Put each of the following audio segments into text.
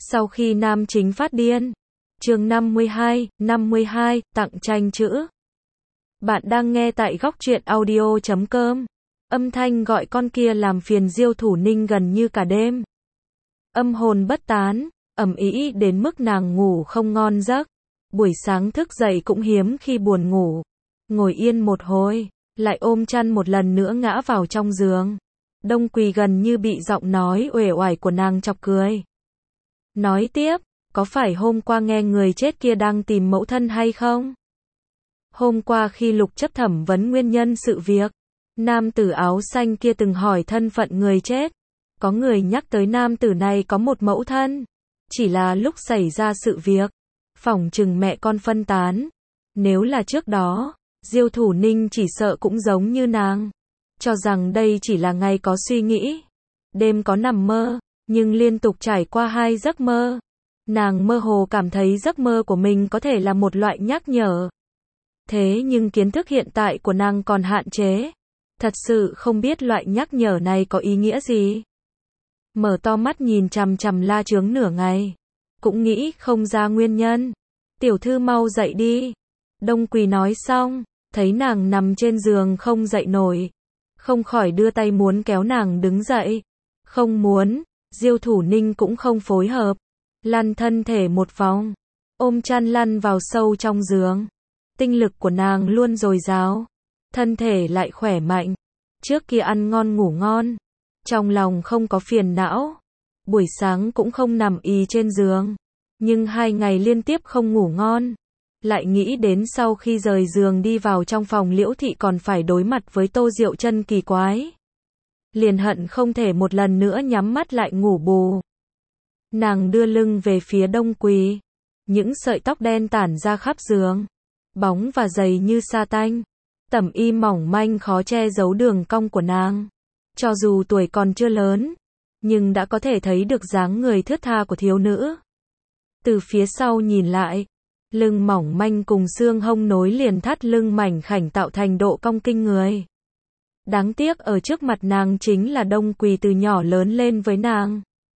Sau khi nam chính phát điên. Chương 52, tặng tranh chữ. Bạn đang nghe tại góc truyện audio.com. Âm thanh gọi con kia làm phiền Diêu Thủ Ninh gần như cả đêm. Âm hồn bất tán, ầm ĩ đến mức nàng ngủ không ngon giấc. Buổi sáng thức dậy cũng hiếm khi buồn ngủ. Ngồi yên một hồi, lại ôm chăn một lần nữa ngã vào trong giường. Đông Quỳ gần như bị giọng nói uể oải của nàng chọc cười. Nói tiếp, có phải hôm qua nghe người chết kia đang tìm mẫu thân hay không? Hôm qua khi Lục Chấp thẩm vấn nguyên nhân sự việc, nam tử áo xanh kia từng hỏi thân phận người chết. Có người nhắc tới nam tử này có một mẫu thân. Chỉ là lúc xảy ra sự việc, phỏng chừng mẹ con phân tán. Nếu là trước đó, Diêu Thủ Ninh chỉ sợ cũng giống như nàng. Cho rằng đây chỉ là ngày có suy nghĩ. Đêm có nằm mơ, nhưng liên tục trải qua 2 giấc mơ. Nàng mơ hồ cảm thấy giấc mơ của mình có thể là một loại nhắc nhở. Thế nhưng kiến thức hiện tại của nàng còn hạn chế. Thật sự không biết loại nhắc nhở này có ý nghĩa gì. Mở to mắt nhìn chằm chằm La Chướng nửa ngày. Cũng nghĩ không ra nguyên nhân. Tiểu thư mau dậy đi. Đông Quỳ nói xong, thấy nàng nằm trên giường không dậy nổi. Không khỏi đưa tay muốn kéo nàng đứng dậy. Không muốn, Diêu Thủ Ninh cũng không phối hợp. Lăn thân thể một vòng, ôm chăn lăn vào sâu trong giường. Tinh lực của nàng luôn dồi dào, thân thể lại khỏe mạnh. Trước kia ăn ngon ngủ ngon, trong lòng không có phiền não. Buổi sáng cũng không nằm ì trên giường. Nhưng 2 ngày liên tiếp không ngủ ngon. Lại nghĩ đến sau khi rời giường đi vào trong phòng Liễu Thị còn phải đối mặt với Tô Diệu Chân kỳ quái. Liền hận không thể một lần nữa nhắm mắt lại ngủ bù. Nàng đưa lưng về phía Đông Quỳ. Những sợi tóc đen tản ra khắp giường. Bóng và dày như sa tanh. Tẩm y mỏng manh khó che giấu đường cong của nàng. Cho dù tuổi còn chưa lớn, nhưng đã có thể thấy được dáng người thướt tha của thiếu nữ. Từ phía sau nhìn lại, lưng mỏng manh cùng xương hông nối liền thắt lưng mảnh khảnh tạo thành độ cong kinh người. Đáng tiếc ở trước mặt nàng chính là Đông Quỳ từ nhỏ lớn lên với nàng.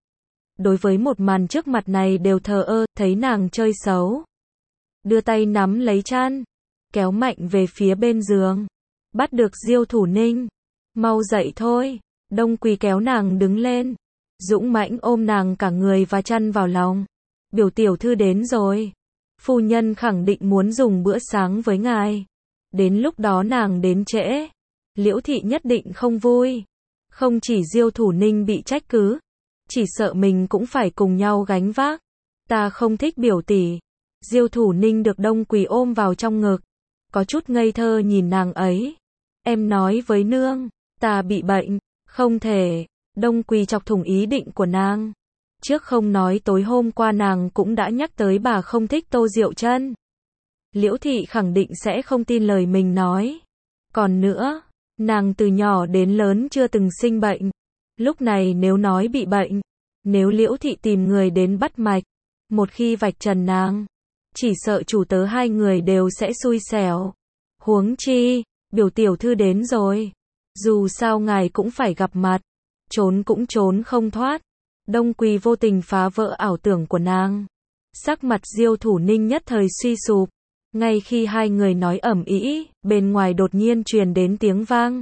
Đối với một màn trước mặt này đều thờ ơ, thấy nàng chơi xấu. Đưa tay nắm lấy chăn, kéo mạnh về phía bên giường. Bắt được Diêu Thủ Ninh. Mau dậy thôi. Đông Quỳ kéo nàng đứng lên. Dũng mãnh ôm nàng cả người và chăn vào lòng. Biểu tiểu thư đến rồi. Phu nhân khẳng định muốn dùng bữa sáng với ngài. Đến lúc đó nàng đến trễ. Liễu Thị nhất định không vui. Không chỉ Diêu Thủ Ninh bị trách cứ. Chỉ sợ mình cũng phải cùng nhau gánh vác. Ta không thích biểu tỷ. Diêu Thủ Ninh được Đông Quỳ ôm vào trong ngực. Có chút ngây thơ nhìn nàng ấy. Em nói với nương, ta bị bệnh. Không thể. Đông Quỳ chọc thủng ý định của nàng. Trước không nói tối hôm qua nàng cũng đã nhắc tới bà không thích Tô Diệu Chân. Liễu Thị khẳng định sẽ không tin lời mình nói. Còn nữa, nàng từ nhỏ đến lớn chưa từng sinh bệnh. Lúc này nếu nói bị bệnh, nếu Liễu Thị tìm người đến bắt mạch, một khi vạch trần nàng, chỉ sợ chủ tớ 2 người đều sẽ xui xẻo. Huống chi, biểu tiểu thư đến rồi. Dù sao ngài cũng phải gặp mặt. Trốn cũng trốn không thoát. Đông Quỳ vô tình phá vỡ ảo tưởng của nàng. Sắc mặt Diêu Thủ Ninh nhất thời suy sụp. Ngay khi 2 người nói ầm ĩ, bên ngoài đột nhiên truyền đến tiếng vang.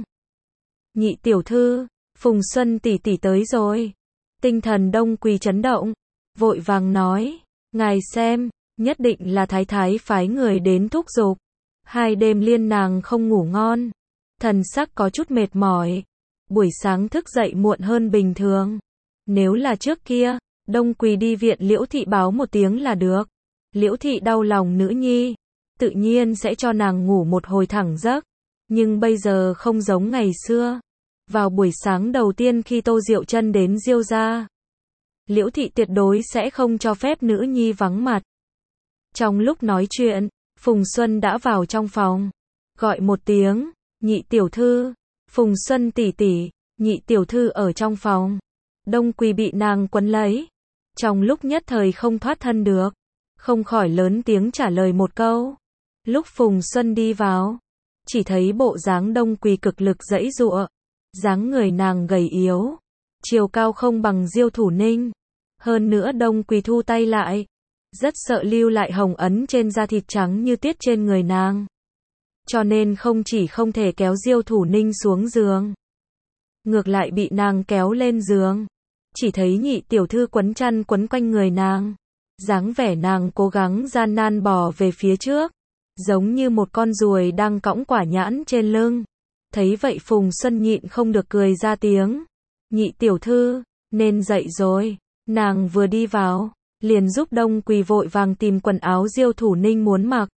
Nhị tiểu thư, Phùng Xuân tỷ tỷ tới rồi. Tinh thần Đông Quỳ chấn động, vội vàng nói, ngài xem, nhất định là thái thái phái người đến thúc giục. 2 đêm liên nàng không ngủ ngon, thần sắc có chút mệt mỏi. Buổi sáng thức dậy muộn hơn bình thường. Nếu là trước kia, Đông Quỳ đi viện Liễu Thị báo một tiếng là được. Liễu Thị đau lòng nữ nhi, tự nhiên sẽ cho nàng ngủ một hồi thẳng giấc. Nhưng bây giờ không giống ngày xưa. Vào buổi sáng đầu tiên khi Tô Diệu Chân đến Diêu gia, Liễu Thị tuyệt đối sẽ không cho phép nữ nhi vắng mặt. Trong lúc nói chuyện, Phùng Xuân đã vào trong phòng, gọi một tiếng, nhị tiểu thư, Phùng Xuân tỷ tỷ, nhị tiểu thư ở trong phòng. Đông Quỳ bị nàng quấn lấy, trong lúc nhất thời không thoát thân được, không khỏi lớn tiếng trả lời một câu. Lúc Phùng Xuân đi vào, chỉ thấy bộ dáng Đông Quỳ cực lực giãy giụa, dáng người nàng gầy yếu, chiều cao không bằng Diêu Thủ Ninh, Hơn nữa Đông Quỳ thu tay lại, rất sợ lưu lại hồng ấn trên da thịt trắng như tuyết trên người nàng. Cho nên không chỉ không thể kéo Diêu Thủ Ninh xuống giường, ngược lại bị nàng kéo lên giường. Chỉ thấy nhị tiểu thư quấn chăn quấn quanh người nàng, dáng vẻ nàng cố gắng gian nan bò về phía trước, giống như một con ruồi đang cõng quả nhãn trên lưng. Thấy vậy Phùng Xuân nhịn không được cười ra tiếng. Nhị tiểu thư, nên dậy rồi. Nàng vừa đi vào, liền giúp Đông Quỳ vội vàng tìm quần áo Diêu Thủ Ninh muốn mặc.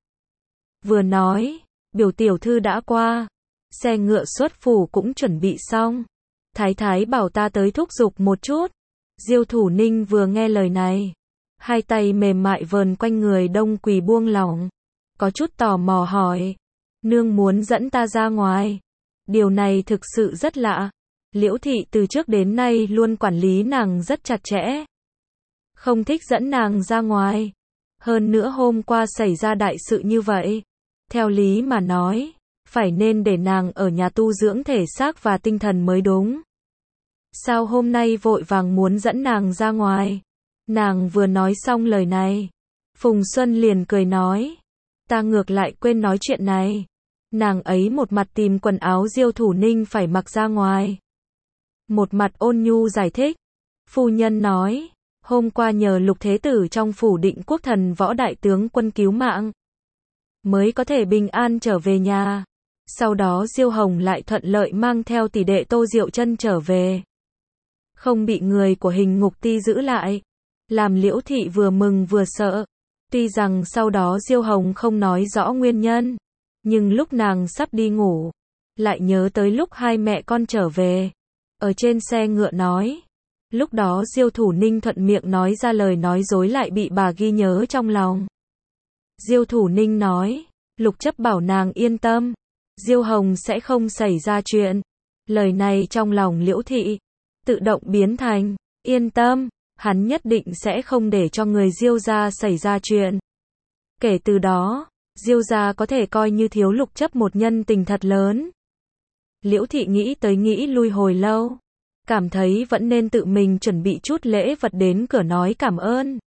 Vừa nói, biểu tiểu thư đã qua, xe ngựa xuất phủ cũng chuẩn bị xong. Thái thái bảo ta tới thúc giục một chút. Diêu Thủ Ninh vừa nghe lời này, hai tay mềm mại vờn quanh người Đông Quỳ buông lỏng, có chút tò mò hỏi, nương muốn dẫn ta ra ngoài. Điều này thực sự rất lạ. Liễu thị từ trước đến nay luôn quản lý nàng rất chặt chẽ, không thích dẫn nàng ra ngoài. Hơn nữa hôm qua xảy ra đại sự như vậy, theo lý mà nói, phải nên để nàng ở nhà tu dưỡng thể xác và tinh thần mới đúng. Sao hôm nay vội vàng muốn dẫn nàng ra ngoài? Nàng vừa nói xong lời này, Phùng Xuân liền cười nói, ta ngược lại quên nói chuyện này. Nàng ấy một mặt tìm quần áo Diêu Thủ Ninh phải mặc ra ngoài, một mặt ôn nhu giải thích. Phu nhân nói, hôm qua nhờ Lục Thế Tử trong phủ Định Quốc Thần Võ đại tướng quân cứu mạng, mới có thể bình an trở về nhà. Sau đó Diêu Hồng lại thuận lợi mang theo tỷ đệ Tô Diệu Chân trở về, không bị người của Hình Ngục Ti giữ lại, làm Liễu thị vừa mừng vừa sợ. Tuy rằng sau đó Diêu Hồng không nói rõ nguyên nhân, nhưng lúc nàng sắp đi ngủ, lại nhớ tới lúc hai mẹ con trở về, ở trên xe ngựa nói. Lúc đó Diêu Thủ Ninh thuận miệng nói ra lời nói dối lại bị bà ghi nhớ trong lòng. Diêu Thủ Ninh nói, Lục Chấp bảo nàng yên tâm, Diêu Hồng sẽ không xảy ra chuyện. Lời này trong lòng Liễu thị tự động biến thành, yên tâm, hắn nhất định sẽ không để cho người Diêu gia xảy ra chuyện. Kể từ đó, Diêu gia có thể coi như thiếu Lục Chấp một nhân tình thật lớn. Liễu thị nghĩ tới nghĩ lui hồi lâu, cảm thấy vẫn nên tự mình chuẩn bị chút lễ vật đến cửa nói cảm ơn.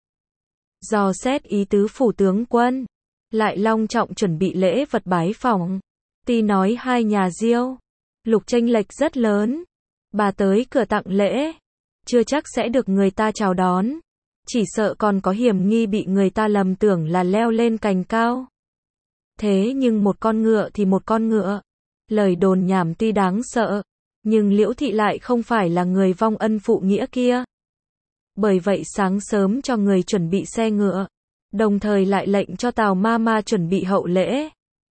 Dò xét ý tứ phủ tướng quân, lại long trọng chuẩn bị lễ vật bái phỏng. Tuy nói hai nhà Diêu, Lục chênh lệch rất lớn, bà tới cửa tặng lễ, chưa chắc sẽ được người ta chào đón, chỉ sợ còn có hiểm nghi bị người ta lầm tưởng là leo lên cành cao. Thế nhưng một con ngựa thì một con ngựa, lời đồn nhảm tuy đáng sợ, nhưng Liễu thị lại không phải là người vong ân phụ nghĩa kia. Bởi vậy sáng sớm cho người chuẩn bị xe ngựa, đồng thời lại lệnh cho Tào Mama chuẩn bị hậu lễ.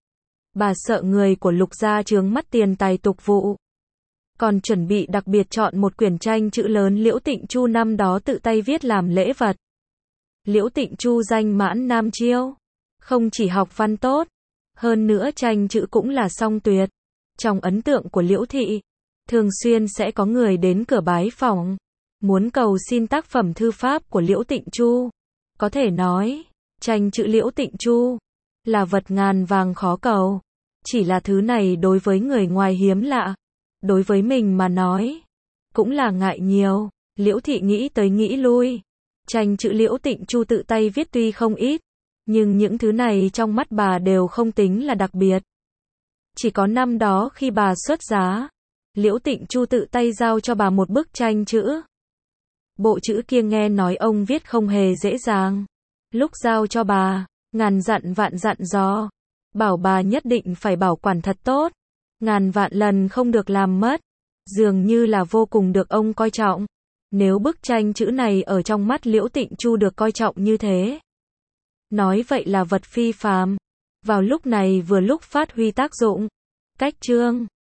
Bà sợ người của Lục gia chướng mắt tiền tài tục vụ, còn chuẩn bị đặc biệt chọn một quyển tranh chữ lớn Liễu Tịnh Chu năm đó tự tay viết làm lễ vật. Liễu Tịnh Chu danh mãn Nam Chiêu, không chỉ học văn tốt, hơn nữa tranh chữ cũng là song tuyệt. Trong ấn tượng của Liễu thị, thường xuyên sẽ có người đến cửa bái phỏng, muốn cầu xin tác phẩm thư pháp của Liễu Tịnh Chu. Có thể nói, tranh chữ Liễu Tịnh Chu là vật ngàn vàng khó cầu. Chỉ là thứ này đối với người ngoài hiếm lạ, đối với mình mà nói, cũng là ngại nhiều. Liễu thị nghĩ tới nghĩ lui, tranh chữ Liễu Tịnh Chu tự tay viết tuy không ít, nhưng những thứ này trong mắt bà đều không tính là đặc biệt. Chỉ có năm đó khi bà xuất giá, Liễu Tịnh Chu tự tay giao cho bà một bức tranh chữ. Bộ chữ kia nghe nói ông viết không hề dễ dàng. Lúc giao cho bà, ngàn dặn vạn dặn dò, bảo bà nhất định phải bảo quản thật tốt, ngàn vạn lần không được làm mất, dường như là vô cùng được ông coi trọng. Nếu bức tranh chữ này ở trong mắt Liễu Tịnh Chu được coi trọng như thế, nói vậy là vật phi phàm, vào lúc này vừa lúc phát huy tác dụng. Cách chương